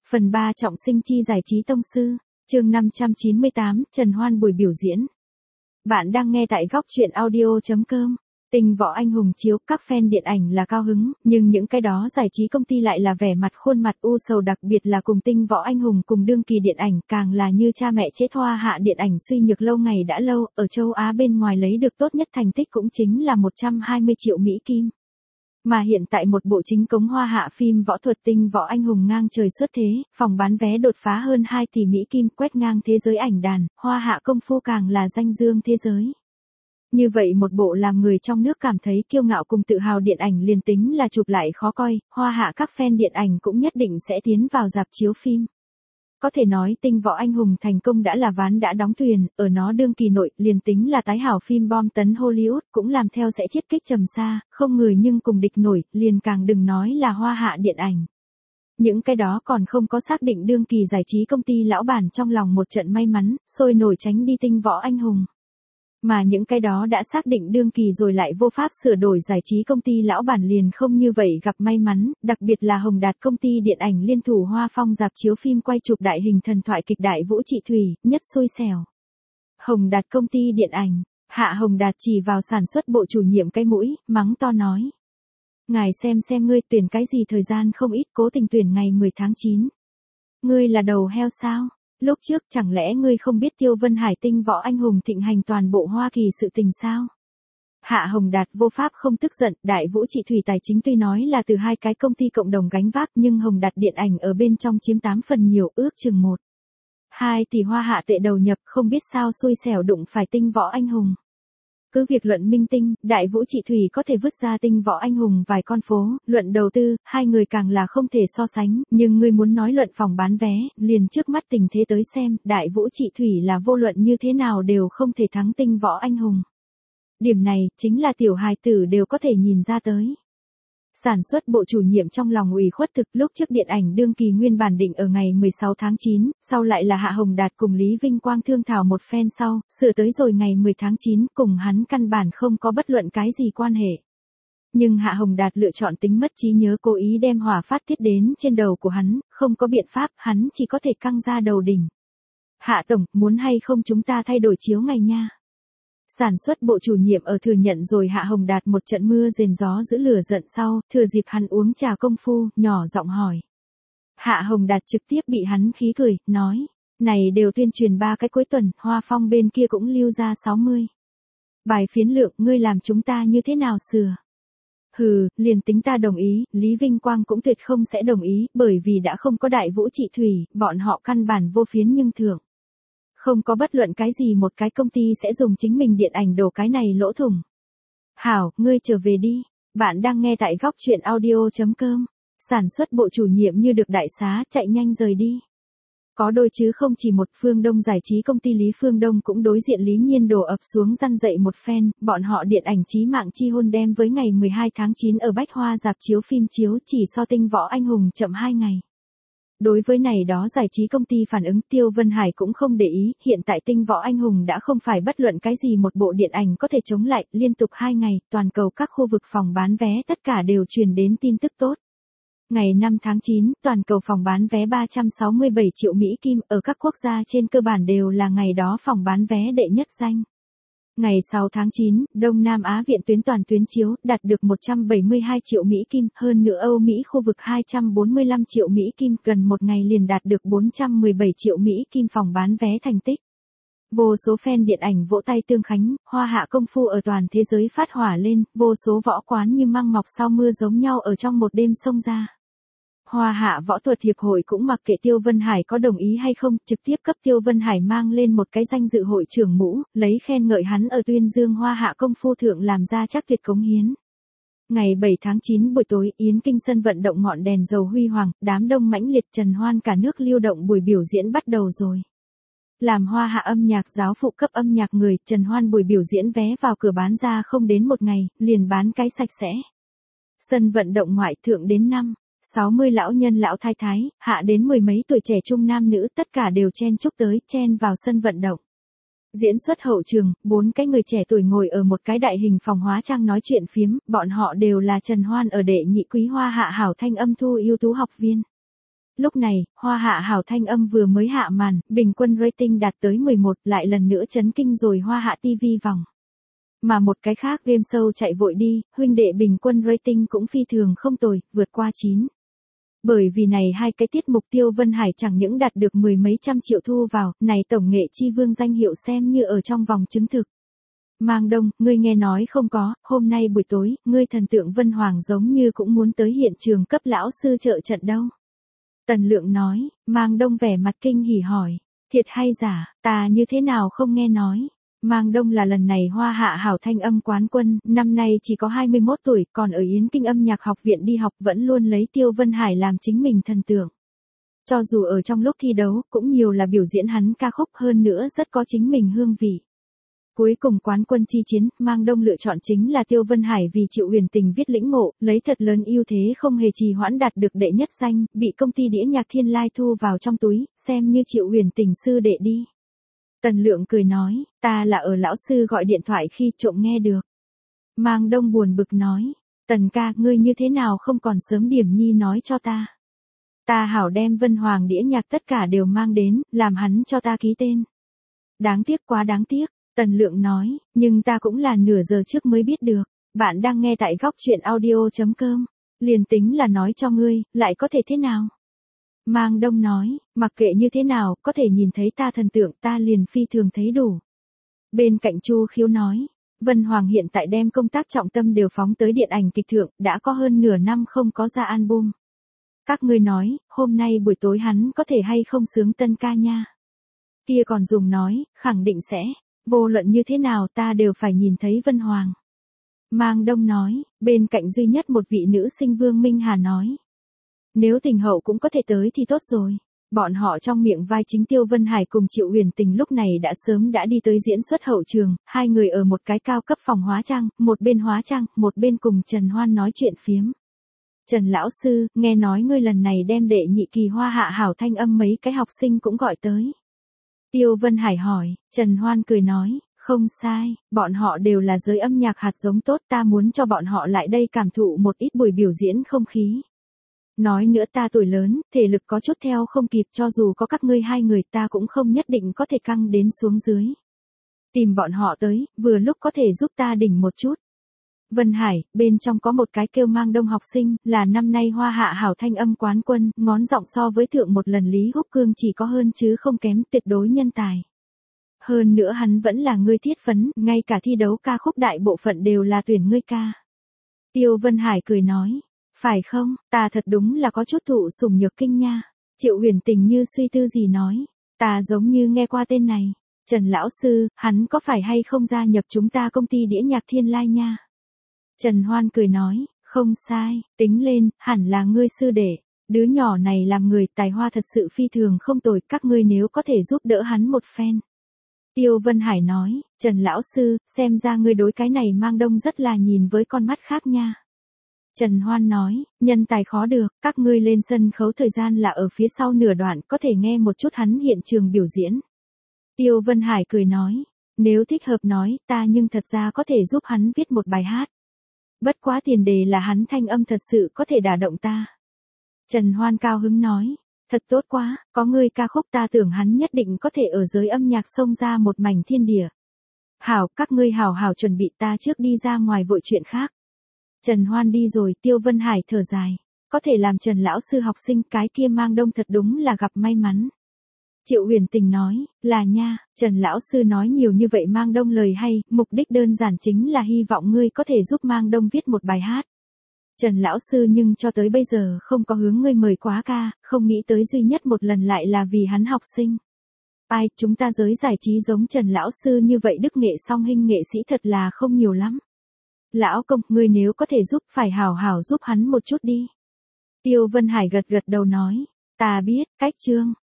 Phần 3 trọng sinh chi giải trí tông sư, chương 598, Trần Hoan buổi biểu diễn. Bạn đang nghe tại góc truyện audio.com. Tình võ anh hùng chiếu, các fan điện ảnh là cao hứng, nhưng những cái đó giải trí công ty lại là vẻ mặt khuôn mặt u sầu, đặc biệt là cùng Tinh võ anh hùng cùng đương kỳ điện ảnh, càng là như cha mẹ chết. Hoa hạ điện ảnh suy nhược lâu ngày đã lâu, ở châu Á bên ngoài lấy được tốt nhất thành tích cũng chính là 120 triệu Mỹ Kim. Mà hiện tại một bộ chính cống hoa hạ phim võ thuật Tinh võ anh hùng ngang trời xuất thế, phòng bán vé đột phá hơn 2 tỷ Mỹ Kim, quét ngang thế giới ảnh đàn, hoa hạ công phu càng là danh dương thế giới. Như vậy một bộ làm người trong nước cảm thấy kiêu ngạo cùng tự hào điện ảnh, liền tính là chụp lại khó coi, hoa hạ các fan điện ảnh cũng nhất định sẽ tiến vào rạp chiếu phim. Có thể nói Tinh võ anh hùng thành công đã là ván đã đóng thuyền, ở nó đương kỳ nội, liền tính là tái hảo phim bom tấn Hollywood cũng làm theo sẽ chiết kích trầm xa, không người nhưng cùng địch nổi, liền càng đừng nói là hoa hạ điện ảnh. Những cái đó còn không có xác định đương kỳ giải trí công ty lão bản trong lòng một trận may mắn, sôi nổi tránh đi Tinh võ anh hùng. Mà những cái đó đã xác định đương kỳ rồi lại vô pháp sửa đổi giải trí công ty lão bản liền không như vậy gặp may mắn, đặc biệt là Hồng Đạt công ty điện ảnh liên thủ Hoa Phong rạp chiếu phim quay chụp đại hình thần thoại kịch Đại Vũ Trị Thủy, nhất xui xẻo. Hồng Đạt công ty điện ảnh, Hạ Hồng Đạt chỉ vào sản xuất bộ chủ nhiệm cái mũi, mắng to nói. Ngài xem ngươi tuyển cái gì thời gian không ít, cố tình tuyển ngày 10 tháng 9. Ngươi là đầu heo sao? Lúc trước chẳng lẽ ngươi không biết Tiêu Vân Hải Tinh võ anh hùng thịnh hành toàn bộ Hoa Kỳ sự tình sao? Hạ Hồng Đạt vô pháp không tức giận, Đại Vũ Trị Thủy tài chính tuy nói là từ hai cái công ty cộng đồng gánh vác, nhưng Hồng Đạt điện ảnh ở bên trong chiếm 8 phần nhiều, ước chừng 1,2 tỷ hoa hạ tệ đầu nhập, không biết sao xui xẻo đụng phải Tinh võ anh hùng. Cứ việc luận minh tinh, Đại Vũ Trị Thủy có thể vứt ra Tinh võ anh hùng vài con phố, luận đầu tư, hai người càng là không thể so sánh, nhưng ngươi muốn nói luận phòng bán vé, liền trước mắt tình thế tới xem, Đại Vũ Trị Thủy là vô luận như thế nào đều không thể thắng Tinh võ anh hùng. Điểm này, chính là tiểu hài tử đều có thể nhìn ra tới. Sản xuất bộ chủ nhiệm trong lòng ủy khuất thực, lúc trước điện ảnh đương kỳ nguyên bản định ở ngày 16 tháng 9, sau lại là Hạ Hồng Đạt cùng Lý Vinh Quang thương thảo một phen sau, sửa tới rồi ngày 10 tháng 9, cùng hắn căn bản không có bất luận cái gì quan hệ. Nhưng Hạ Hồng Đạt lựa chọn tính mất trí nhớ, cố ý đem hỏa phát tiết đến trên đầu của hắn, không có biện pháp, hắn chỉ có thể căng ra đầu đỉnh. Hạ tổng, muốn hay không chúng ta thay đổi chiếu ngày nha. Sản xuất bộ chủ nhiệm ở thừa nhận rồi Hạ Hồng Đạt một trận mưa rền gió giữ lửa giận sau, thừa dịp hắn uống trà công phu, nhỏ giọng hỏi. Hạ Hồng Đạt trực tiếp bị hắn khí cười, nói, này đều tuyên truyền 3 cái cuối tuần, Hoa Phong bên kia cũng lưu ra 60 bài phiến lượng, ngươi làm chúng ta như thế nào sửa? Hừ, liền tính ta đồng ý, Lý Vinh Quang cũng tuyệt không sẽ đồng ý, bởi vì đã không có Đại Vũ Trị Thủy, bọn họ căn bản vô phiến nhưng thưởng. Không có bất luận cái gì một cái công ty sẽ dùng chính mình điện ảnh đổ cái này lỗ thủng. Hảo, ngươi trở về đi. Bạn đang nghe tại góc truyện audio.com. Sản xuất bộ chủ nhiệm như được đại xá, chạy nhanh rời đi. Có đôi chứ không chỉ một. Phương Đông giải trí công ty Lý Phương Đông cũng đối diện Lý Nhiên đổ ập xuống răn dậy một phen, bọn họ điện ảnh Chí Mạng Chi Hôn đem với ngày 12 tháng 9 ở Bách Hoa rạp chiếu phim chiếu, chỉ so Tinh võ anh hùng chậm 2 ngày. Đối với này đó giải trí công ty phản ứng, Tiêu Vân Hải cũng không để ý, hiện tại Tinh võ anh hùng đã không phải bất luận cái gì một bộ điện ảnh có thể chống lại, liên tục 2 ngày, toàn cầu các khu vực phòng bán vé tất cả đều truyền đến tin tức tốt. Ngày 5 tháng 9, toàn cầu phòng bán vé 367 triệu Mỹ Kim, ở các quốc gia trên cơ bản đều là ngày đó phòng bán vé đệ nhất danh. Ngày 6 tháng 9, Đông Nam Á viện tuyến toàn tuyến chiếu, đạt được 172 triệu Mỹ Kim, hơn nữa Âu Mỹ khu vực 245 triệu Mỹ Kim, gần một ngày liền đạt được 417 triệu Mỹ Kim phòng bán vé thành tích. Vô số fan điện ảnh vỗ tay tương khánh, hoa hạ công phu ở toàn thế giới phát hỏa lên, vô số võ quán như măng mọc sau mưa giống nhau ở trong một đêm xông ra. Hoa hạ võ thuật hiệp hội cũng mặc kệ Tiêu Vân Hải có đồng ý hay không, trực tiếp cấp Tiêu Vân Hải mang lên một cái danh dự hội trưởng mũ, lấy khen ngợi hắn ở tuyên dương hoa hạ công phu thượng làm ra chắc tuyệt cống hiến. Ngày 7 tháng 9 buổi tối, Yến Kinh sân vận động ngọn đèn dầu huy hoàng, đám đông mãnh liệt, Trần Hoan cả nước lưu động buổi biểu diễn bắt đầu rồi. Làm hoa hạ âm nhạc giáo phụ cấp âm nhạc người, Trần Hoan buổi biểu diễn vé vào cửa bán ra không đến một ngày, liền bán cái sạch sẽ. Sân vận động ngoại thượng đến 60 lão nhân lão thái thái, hạ đến mười mấy tuổi trẻ trung nam nữ, tất cả đều chen chúc tới, chen vào sân vận động. Diễn xuất hậu trường, 4 cái người trẻ tuổi ngồi ở một cái đại hình phòng hóa trang nói chuyện phiếm, bọn họ đều là Trần Hoan ở đệ nhị quý hoa hạ hảo thanh âm thu ưu tú học viên. Lúc này, Hoa Hạ Hảo Thanh Âm vừa mới hạ màn, bình quân rating đạt tới 11, lại lần nữa chấn kinh rồi Hoa Hạ TV vòng. Mà một cái khác game show chạy vội đi, huynh đệ bình quân rating cũng phi thường không tồi, vượt qua 9. Bởi vì này hai cái tiết mục Tiêu Vân Hải chẳng những đạt được mười mấy trăm triệu thu vào, này tổng nghệ chi vương danh hiệu xem như ở trong vòng chứng thực. Mang Đông, ngươi nghe nói không có, hôm nay buổi tối, ngươi thần tượng Vân Hoàng giống như cũng muốn tới hiện trường cấp lão sư trợ trận đâu. Tần Lượng nói, Mang Đông vẻ mặt kinh hỉ hỏi, thiệt hay giả, ta như thế nào không nghe nói. Mang Đông là lần này Hoa Hạ Hảo Thanh Âm quán quân, năm nay chỉ có 21 tuổi, còn ở Yến Kinh Âm Nhạc Học viện đi học vẫn luôn lấy Tiêu Vân Hải làm chính mình thần tượng. Cho dù ở trong lúc thi đấu, cũng nhiều là biểu diễn hắn ca khúc hơn nữa rất có chính mình hương vị. Cuối cùng quán quân chi chiến, Mang Đông lựa chọn chính là Tiêu Vân Hải vì Triệu Huyền Tình viết lĩnh ngộ, lấy thật lớn ưu thế không hề trì hoãn đạt được đệ nhất danh, bị công ty đĩa nhạc Thiên Lai thu vào trong túi, xem như Triệu Huyền Tình sư đệ đi. Tần Lượng cười nói, ta là ở lão sư gọi điện thoại khi trộm nghe được. Mang Đông buồn bực nói, Tần ca, ngươi như thế nào không còn sớm điểm nhi nói cho ta. Ta hảo đem Vân Hoàng đĩa nhạc tất cả đều mang đến, làm hắn cho ta ký tên. Đáng tiếc quá đáng tiếc, Tần Lượng nói, nhưng ta cũng là nửa giờ trước mới biết được. Bạn đang nghe tại góc chuyện audio.com. Liền tính là nói cho ngươi, lại có thể thế nào? Mang Đông nói, mặc kệ như thế nào, có thể nhìn thấy ta thần tượng ta liền phi thường thấy đủ. Bên cạnh Chu Khiếu nói, Vân Hoàng hiện tại đem công tác trọng tâm đều phóng tới điện ảnh kịch thượng, đã có hơn nửa năm không có ra album. Các ngươi nói, hôm nay buổi tối hắn có thể hay không sướng tân ca nha. Kia còn dùng nói, khẳng định sẽ, vô luận như thế nào ta đều phải nhìn thấy Vân Hoàng. Mang Đông nói, bên cạnh duy nhất một vị nữ sinh Vương Minh Hà nói. Nếu Tình Hậu cũng có thể tới thì tốt rồi. Bọn họ trong miệng vai chính Tiêu Vân Hải cùng Triệu Huyền Tình lúc này đã sớm đã đi tới diễn xuất hậu trường, hai người ở một cái cao cấp phòng hóa trang, một bên hóa trang, một bên cùng Trần Hoan nói chuyện phiếm. Trần lão sư, nghe nói ngươi lần này đem đệ nhị kỳ Hoa Hạ Hảo Thanh Âm mấy cái học sinh cũng gọi tới. Tiêu Vân Hải hỏi, Trần Hoan cười nói, không sai, bọn họ đều là giới âm nhạc hạt giống tốt, ta muốn cho bọn họ lại đây cảm thụ một ít buổi biểu diễn không khí. Nói nữa ta tuổi lớn, thể lực có chút theo không kịp, cho dù có các ngươi hai người ta cũng không nhất định có thể căng đến xuống dưới. Tìm bọn họ tới, vừa lúc có thể giúp ta đỉnh một chút. Vân Hải, bên trong có một cái kêu Mang Đông học sinh, là năm nay Hoa Hạ Hảo Thanh Âm quán quân, ngón giọng so với thượng một lần Lý Húc Cương chỉ có hơn chứ không kém, tuyệt đối nhân tài. Hơn nữa hắn vẫn là ngươi thiết phấn, ngay cả thi đấu ca khúc đại bộ phận đều là tuyển ngươi ca. Tiêu Vân Hải cười nói, phải không, ta thật đúng là có chút thụ sủng nhược kinh nha. Triệu Huyền Tình như suy tư gì nói, ta giống như nghe qua tên này. Trần lão sư, hắn có phải hay không gia nhập chúng ta công ty đĩa nhạc Thiên Lai nha? Trần Hoan cười nói, không sai, tính lên, hẳn là ngươi sư đệ. Đứa nhỏ này làm người tài hoa thật sự phi thường không tồi, các ngươi nếu có thể giúp đỡ hắn một phen. Tiêu Vân Hải nói, Trần lão sư, xem ra ngươi đối cái này Mang Đông rất là nhìn với con mắt khác nha. Trần Hoan nói, nhân tài khó được, các ngươi lên sân khấu thời gian là ở phía sau nửa đoạn, có thể nghe một chút hắn hiện trường biểu diễn. Tiêu Vân Hải cười nói, nếu thích hợp nói, ta nhưng thật ra có thể giúp hắn viết một bài hát. Bất quá tiền đề là hắn thanh âm thật sự có thể đả động ta. Trần Hoan cao hứng nói, thật tốt quá, có ngươi ca khúc ta tưởng hắn nhất định có thể ở giới âm nhạc xông ra một mảnh thiên địa. Hảo, các ngươi hảo hảo chuẩn bị, ta trước đi ra ngoài vội chuyện khác. Trần Hoan đi rồi, Tiêu Vân Hải thở dài, có thể làm Trần lão sư học sinh, cái kia Mang Đông thật đúng là gặp may mắn. Triệu Huyền Tình nói, là nha, Trần lão sư nói nhiều như vậy Mang Đông lời hay, mục đích đơn giản chính là hy vọng ngươi có thể giúp Mang Đông viết một bài hát. Trần lão sư nhưng cho tới bây giờ không có hướng ngươi mời quá ca, không nghĩ tới duy nhất một lần lại là vì hắn học sinh. Ai, chúng ta giới giải trí giống Trần lão sư như vậy đức nghệ song hình nghệ sĩ thật là không nhiều lắm. Lão công, ngươi nếu có thể giúp phải hảo hảo giúp hắn một chút đi. Tiêu Vân Hải gật gật đầu nói, ta biết, cách chương.